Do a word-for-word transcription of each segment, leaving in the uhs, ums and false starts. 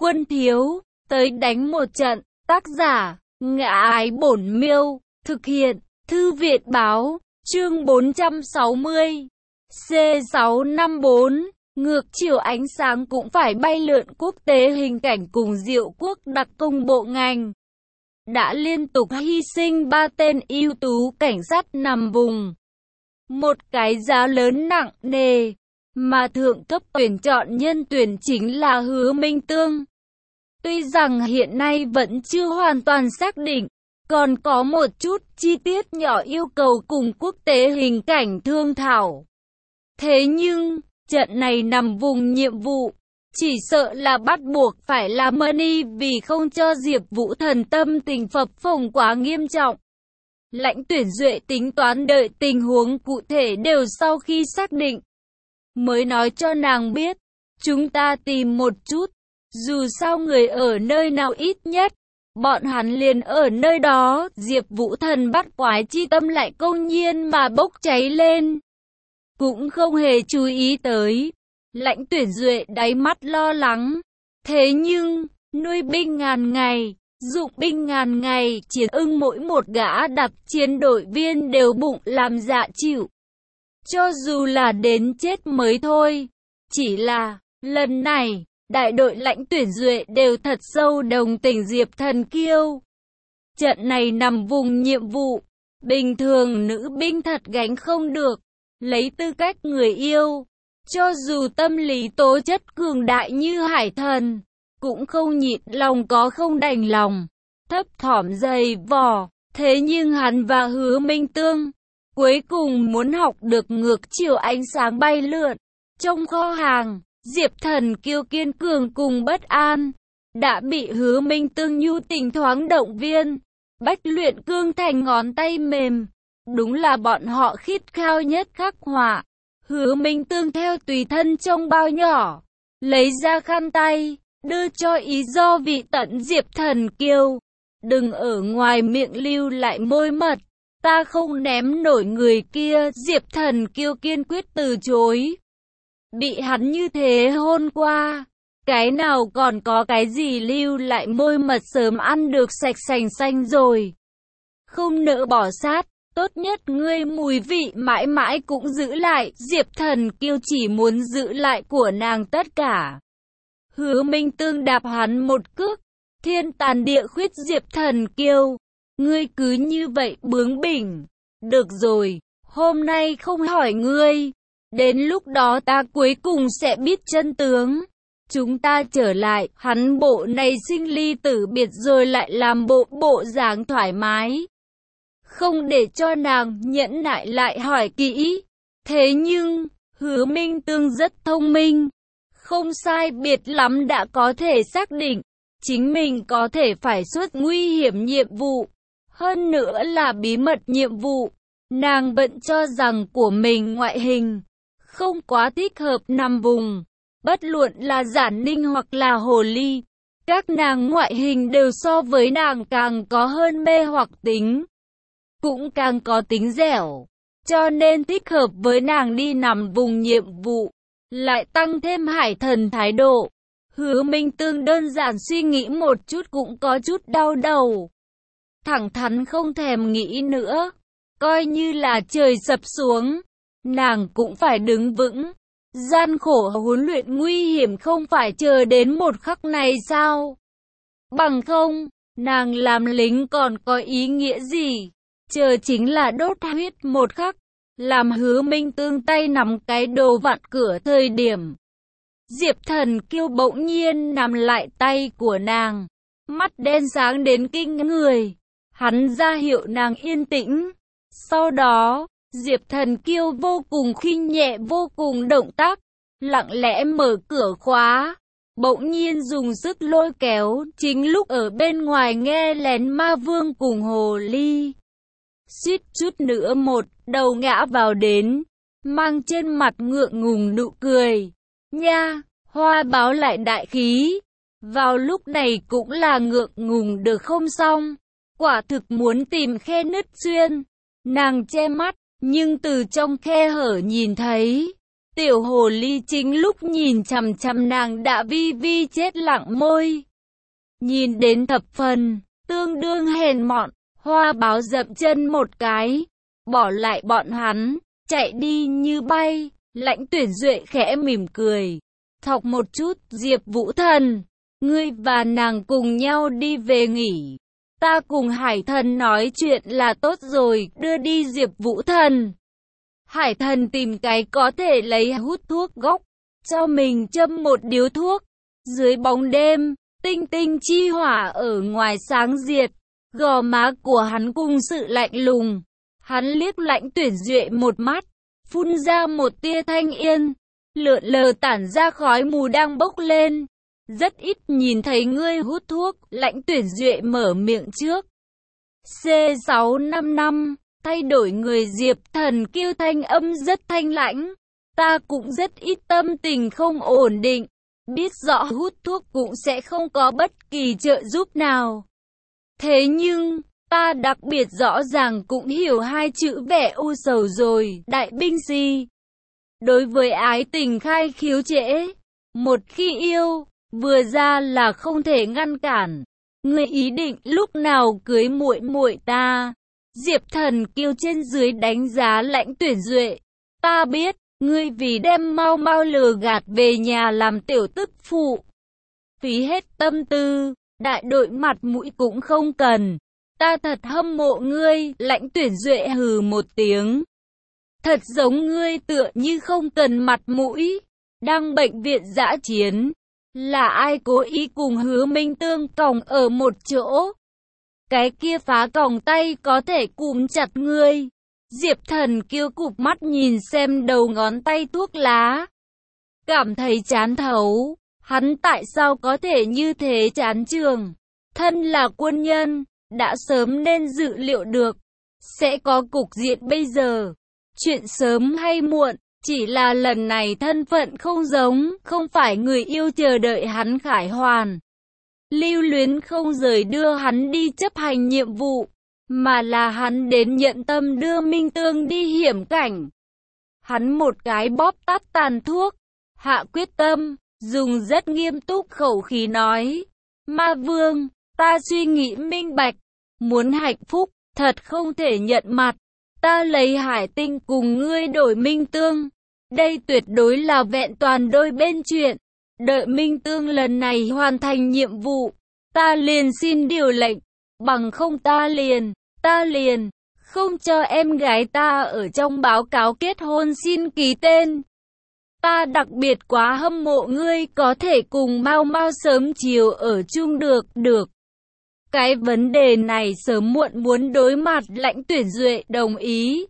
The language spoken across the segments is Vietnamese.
quân thiếu, tới đánh một trận. Tác giả, Ngã Ái Bổn Miêu, thực hiện, Thư viện Báo, chương bốn trăm sáu mươi. C sáu năm bốn, ngược chiều ánh sáng cũng phải bay lượn quốc tế hình cảnh cùng Diệu Quốc đặc công bộ ngành. Đã liên tục hy sinh ba tên ưu tú cảnh sát nằm vùng. Một cái giá lớn nặng nề, mà thượng cấp tuyển chọn nhân tuyển chính là Hứa Minh Tương. Tuy rằng hiện nay vẫn chưa hoàn toàn xác định, còn có một chút chi tiết nhỏ yêu cầu cùng quốc tế hình cảnh thương thảo. Thế nhưng, trận này nằm vùng nhiệm vụ, chỉ sợ là bắt buộc phải làm money vì không cho Diệp Vũ Thần tâm tình phập phồng quá nghiêm trọng. Lãnh tuyển Duệ tính toán đợi tình huống cụ thể đều sau khi xác định, mới nói cho nàng biết, chúng ta tìm một chút, dù sao người ở nơi nào ít nhất, bọn hắn liền ở nơi đó. Diệp Vũ Thần bắt quái chi tâm lại công nhiên mà bốc cháy lên, cũng không hề chú ý tới. Lãnh tuyển Duệ đáy mắt lo lắng, thế nhưng, nuôi binh ngàn ngày, dụng binh ngàn ngày, chiến ưng mỗi một gã đặc chiến đội viên đều bụng làm dạ chịu. Cho dù là đến chết mới thôi, chỉ là, lần này, đại đội lãnh tuyển Duệ đều thật sâu đồng tình Diệp Thần Kiêu. Trận này nằm vùng nhiệm vụ, bình thường nữ binh thật gánh không được, lấy tư cách người yêu. Cho dù tâm lý tố chất cường đại như hải thần, cũng không nhịn lòng có không đành lòng, thấp thỏm dày vò. Thế nhưng hắn và Hứa Minh Tương, cuối cùng muốn học được ngược chiều ánh sáng bay lượn. Trong kho hàng, Diệp Thần Kiêu kiên cường cùng bất an, đã bị Hứa Minh Tương nhu tình thoáng động viên. Bách luyện cương thành ngón tay mềm, đúng là bọn họ khít khao nhất khắc họa. Hứa Minh Tương theo tùy thân trong bao nhỏ, lấy ra khăn tay, đưa cho ý do vị tận Diệp Thần Kiêu. Đừng ở ngoài miệng lưu lại môi mật, ta không ném nổi người kia. Diệp Thần Kiêu kiên quyết từ chối. Bị hắn như thế hôn qua, cái nào còn có cái gì lưu lại môi mật, sớm ăn được sạch sành xanh rồi. Không nỡ bỏ sát. Tốt nhất ngươi mùi vị mãi mãi cũng giữ lại. Diệp Thần Kiêu chỉ muốn giữ lại của nàng tất cả. Hứa Minh Tương đạp hắn một cước, thiên tàn địa khuyết. Diệp Thần Kiêu, ngươi cứ như vậy bướng bỉnh. Được rồi, hôm nay không hỏi ngươi, đến lúc đó ta cuối cùng sẽ biết chân tướng. Chúng ta trở lại. Hắn bộ này sinh ly tử biệt rồi lại làm bộ bộ dáng thoải mái, không để cho nàng nhẫn nại lại hỏi kỹ. Thế nhưng, Hứa Minh Tương rất thông minh, không sai biệt lắm đã có thể xác định, chính mình có thể phải xuất nguy hiểm nhiệm vụ, hơn nữa là bí mật nhiệm vụ. Nàng vẫn cho rằng của mình ngoại hình không quá thích hợp nằm vùng, bất luận là Giản Ninh hoặc là Hồ Ly, các nàng ngoại hình đều so với nàng càng có hơn mê hoặc tính, cũng càng có tính dẻo, cho nên thích hợp với nàng đi nằm vùng nhiệm vụ, lại tăng thêm hải thần thái độ. Hứa Minh Tương đơn giản suy nghĩ một chút cũng có chút đau đầu, thẳng thắn không thèm nghĩ nữa, coi như là trời sập xuống, nàng cũng phải đứng vững. Gian khổ huấn luyện nguy hiểm không phải chờ đến một khắc này sao? Bằng không, nàng làm lính còn có ý nghĩa gì? Chờ chính là đốt huyết một khắc. Làm Hứa Minh Tương tay nắm cái đồ vặn cửa thời điểm, Diệp Thần Kiêu bỗng nhiên nắm lại tay của nàng, mắt đen sáng đến kinh người. Hắn ra hiệu nàng yên tĩnh. Sau đó, Diệp Thần Kiêu vô cùng khinh nhẹ, vô cùng động tác, lặng lẽ mở cửa khóa, bỗng nhiên dùng sức lôi kéo. Chính lúc ở bên ngoài nghe lén Ma Vương cùng Hồ Ly suýt chút nữa một đầu ngã vào đến, mang trên mặt ngượng ngùng nụ cười. Nha, Hoa báo lại đại khí, vào lúc này cũng là ngượng ngùng được không xong, quả thực muốn tìm khe nứt xuyên. Nàng che mắt, nhưng từ trong khe hở nhìn thấy, Tiểu hồ ly chính lúc nhìn chằm chằm nàng đã vi vi chết lặng môi. Nhìn đến thập phần, tương đương hèn mọn, Hoa Báo dậm chân một cái, bỏ lại bọn hắn, chạy đi như bay. Lãnh Tuyển Duệ khẽ mỉm cười, thọc một chút, Diệp Vũ Thần, ngươi và nàng cùng nhau đi về nghỉ. Ta cùng Hải Thần nói chuyện là tốt rồi, đưa đi Diệp Vũ Thần. Hải Thần tìm cái có thể lấy hút thuốc gốc, cho mình châm một điếu thuốc. Dưới bóng đêm, tinh tinh chi hỏa ở ngoài sáng diệt, gò má của hắn cùng sự lạnh lùng. Hắn liếc Lãnh Tuyển Duệ một mắt, phun ra một tia thanh yên, lượn lờ tản ra khói mù đang bốc lên. Rất ít nhìn thấy ngươi hút thuốc, Lãnh Tuyển Duệ mở miệng trước. C sáu năm năm, thay đổi người. Diệp Thần Kiêu thanh âm rất thanh lãnh. Ta cũng rất ít tâm tình không ổn định, biết rõ hút thuốc cũng sẽ không có bất kỳ trợ giúp nào. Thế nhưng, ta đặc biệt rõ ràng cũng hiểu hai chữ vẻ u sầu rồi, đại binh si. Đối với ái tình khai khiếu trễ, một khi yêu, vừa ra là không thể ngăn cản. Ngươi ý định lúc nào cưới muội muội ta? Diệp Thần Kiêu trên dưới đánh giá Lãnh Tuyển Duệ. Ta biết, ngươi vì đem mau mau lừa gạt về nhà làm tiểu tức phụ, phí hết tâm tư, đại đội mặt mũi cũng không cần. Ta thật hâm mộ ngươi. Lãnh Tuyển Duệ hừ một tiếng. Thật giống ngươi tựa như không cần mặt mũi. Đang bệnh viện dã chiến, là ai cố ý cùng Hứa Minh Tương còng ở một chỗ? Cái kia phá còng tay có thể cúm chặt ngươi. Diệp Thần Kiêu cụp mắt nhìn xem đầu ngón tay thuốc lá, cảm thấy chán thấu. Hắn tại sao có thể như thế chán trường? Thân là quân nhân, đã sớm nên dự liệu được sẽ có cục diện bây giờ. Chuyện sớm hay muộn, chỉ là lần này thân phận không giống, không phải người yêu chờ đợi hắn khải hoàn, lưu luyến không rời đưa hắn đi chấp hành nhiệm vụ, mà là hắn đến nhận tâm đưa Minh Tương đi hiểm cảnh. Hắn một cái bóp tắt tàn thuốc, hạ quyết tâm, dùng rất nghiêm túc khẩu khí nói: Ma Vương, ta suy nghĩ minh bạch, muốn hạnh phúc, thật không thể nhận mặt. Ta lấy Hải Tinh cùng ngươi đổi Minh Tương. Đây tuyệt đối là vẹn toàn đôi bên chuyện. Đợi Minh Tương lần này hoàn thành nhiệm vụ, ta liền xin điều lệnh. Bằng không ta liền, ta liền, không cho em gái ta ở trong báo cáo kết hôn xin ký tên. Ta đặc biệt quá hâm mộ ngươi có thể cùng Mao Mao sớm chiều ở chung được, được. Cái vấn đề này sớm muộn muốn đối mặt. Lãnh Tuyển Duệ đồng ý.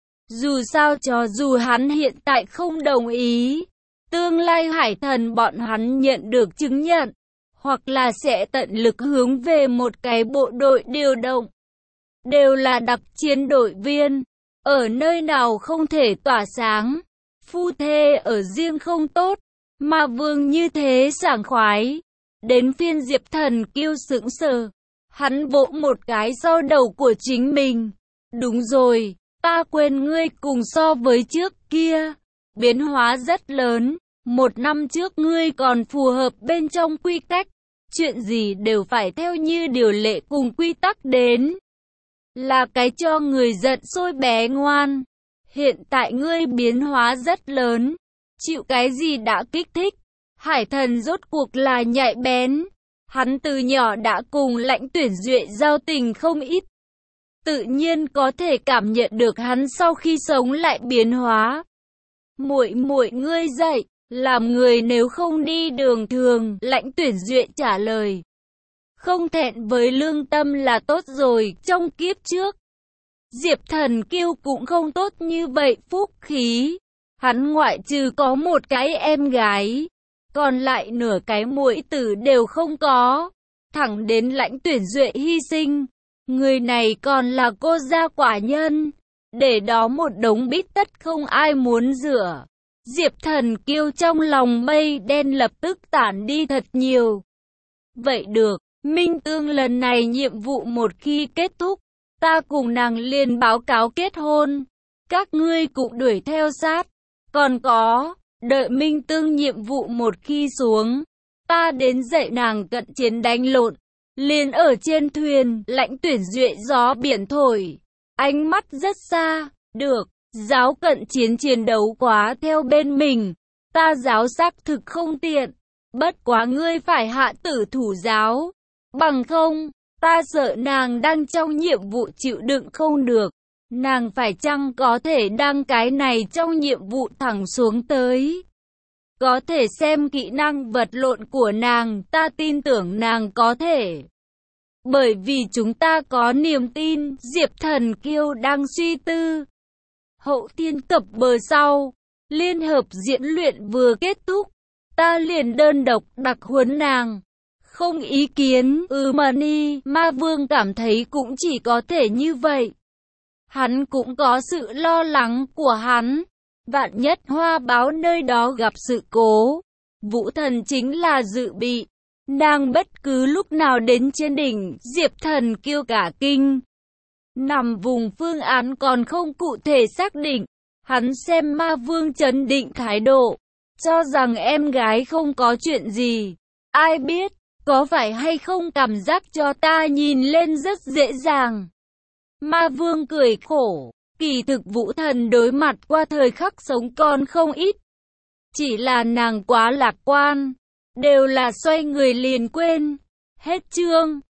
Dù sao cho dù hắn hiện tại không đồng ý, tương lai Hải Thần bọn hắn nhận được chứng nhận, hoặc là sẽ tận lực hướng về một cái bộ đội điều động. Đều là đặc chiến đội viên, ở nơi nào không thể tỏa sáng. Phu thê ở riêng không tốt, mà Vương như thế sảng khoái. Đến phiên Diệp Thần Kiêu sững sờ. Hắn vỗ một cái sau đầu của chính mình. Đúng rồi, ta quên ngươi cùng so với trước kia, biến hóa rất lớn. Một năm trước ngươi còn phù hợp bên trong quy cách, chuyện gì đều phải theo như điều lệ cùng quy tắc đến. Là cái cho người giận sôi bé ngoan. Hiện tại ngươi biến hóa rất lớn, chịu cái gì đã kích thích. Hải Thần rốt cuộc là nhạy bén. Hắn từ nhỏ đã cùng Lãnh Tuyển Duệ giao tình không ít, tự nhiên có thể cảm nhận được hắn sau khi sống lại biến hóa. Muội muội ngươi dậy, làm người nếu không đi đường thường. Lãnh Tuyển Duệ trả lời. Không thẹn với lương tâm là tốt rồi. Trong kiếp trước, Diệp Thần Kiêu cũng không tốt như vậy phúc khí. Hắn ngoại trừ có một cái em gái, còn lại nửa cái muội tử đều không có. Thẳng đến Lãnh Tuyển Duệ hy sinh, người này còn là cô gia quả nhân, để đó một đống bít tất không ai muốn rửa. Diệp Thần Kiêu trong lòng mây đen lập tức tản đi thật nhiều. Vậy được, Minh Tương lần này nhiệm vụ một khi kết thúc, ta cùng nàng liền báo cáo kết hôn. Các ngươi cũng đuổi theo sát. Còn có, đợi minh tương nhiệm vụ một khi xuống, ta đến dạy nàng cận chiến đánh lộn. Liền ở trên thuyền, lãnh tuyển duệ gió biển thổi. Ánh mắt rất xa, được, giáo cận chiến chiến đấu quá theo bên mình. Ta giáo xác thực không tiện, bất quá ngươi phải hạ tử thủ giáo. Bằng không, ta sợ nàng đang trong nhiệm vụ chịu đựng không được. Nàng phải chăng có thể đăng cái này trong nhiệm vụ thẳng xuống tới. Có thể xem kỹ năng vật lộn của nàng, ta tin tưởng nàng có thể. Bởi vì chúng ta có niềm tin, Diệp Thần Kiêu đang suy tư. Hậu thiên cập bờ sau, liên hợp diễn luyện vừa kết thúc, ta liền đơn độc đặc huấn nàng. Không ý kiến, ừ mà ni, ma vương cảm thấy cũng chỉ có thể như vậy. Hắn cũng có sự lo lắng của hắn. Vạn nhất hoa báo nơi đó gặp sự cố. Vũ Thần chính là dự bị. Nàng bất cứ lúc nào đến trên đỉnh, Diệp Thần Kiêu cả kinh. Nằm vùng phương án còn không cụ thể xác định. Hắn xem ma vương trấn định thái độ, cho rằng em gái không có chuyện gì. Ai biết, có phải hay không cảm giác cho ta nhìn lên rất dễ dàng. Ma vương cười khổ, kỳ thực Vũ Thần đối mặt qua thời khắc sống còn không ít. Chỉ là nàng quá lạc quan, đều là xoay người liền quên. Hết chương.